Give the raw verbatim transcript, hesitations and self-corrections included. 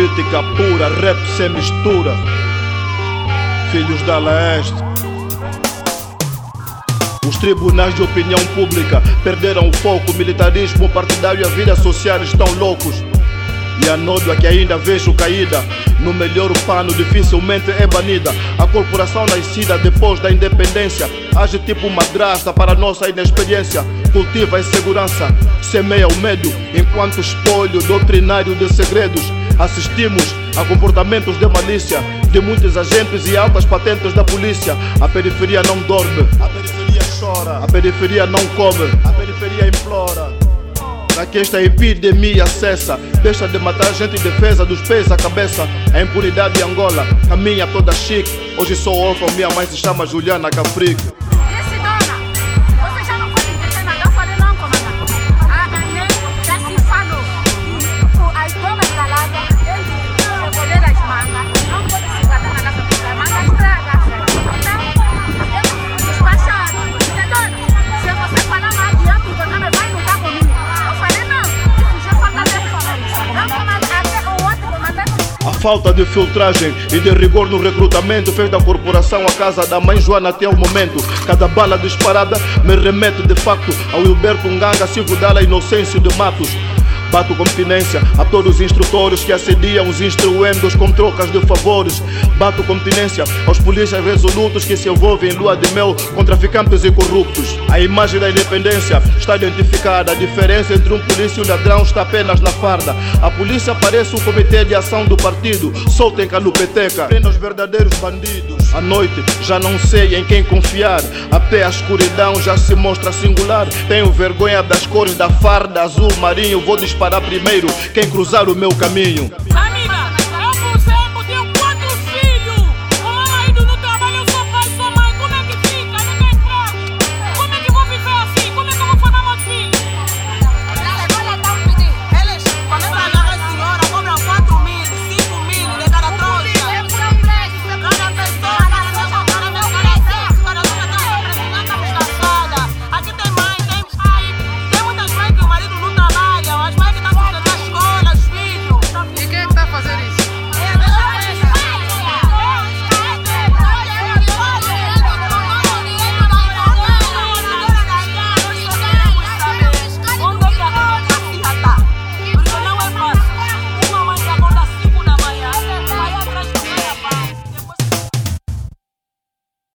Política pura, rap sem mistura. Filhos da Leste. Os tribunais de opinião pública perderam o foco. O militarismo partidário e a vida social estão loucos. E a nódoa que ainda vejo caída no melhor pano dificilmente é banida. A corporação nascida depois da independência age tipo madrasta para nossa inexperiência. Cultiva a insegurança, semeia o medo, enquanto espólio doutrinário de segredos. Assistimos a comportamentos de malícia de muitos agentes e altas patentes da polícia. A periferia não dorme, a periferia chora, a periferia não come, a periferia implora para que esta epidemia cessa. Deixa de matar gente em defesa dos pés à cabeça. A impunidade em Angola caminha toda chique. Hoje sou órfão, minha mãe se chama Juliana Cafrique. A falta de filtragem e de rigor no recrutamento fez da corporação a casa da mãe Joana até o momento. Cada bala disparada me remete de facto ao Hilberto Nganga, Silvio Dalla, Inocêncio de Matos. Bato continência a todos os instrutores que assediam os instruendos com trocas de favores. Bato continência aos polícias resolutos que se envolvem em lua de mel com traficantes e corruptos. A imagem da independência está identificada. A diferença entre um polícia e um ladrão está apenas na farda. A polícia parece um comitê de ação do partido. Soltem calupeteca, prenda os verdadeiros bandidos. À noite já não sei em quem confiar. Até a escuridão já se mostra singular. Tenho vergonha das cores da farda azul marinho. Vou disparar primeiro quem cruzar o meu caminho.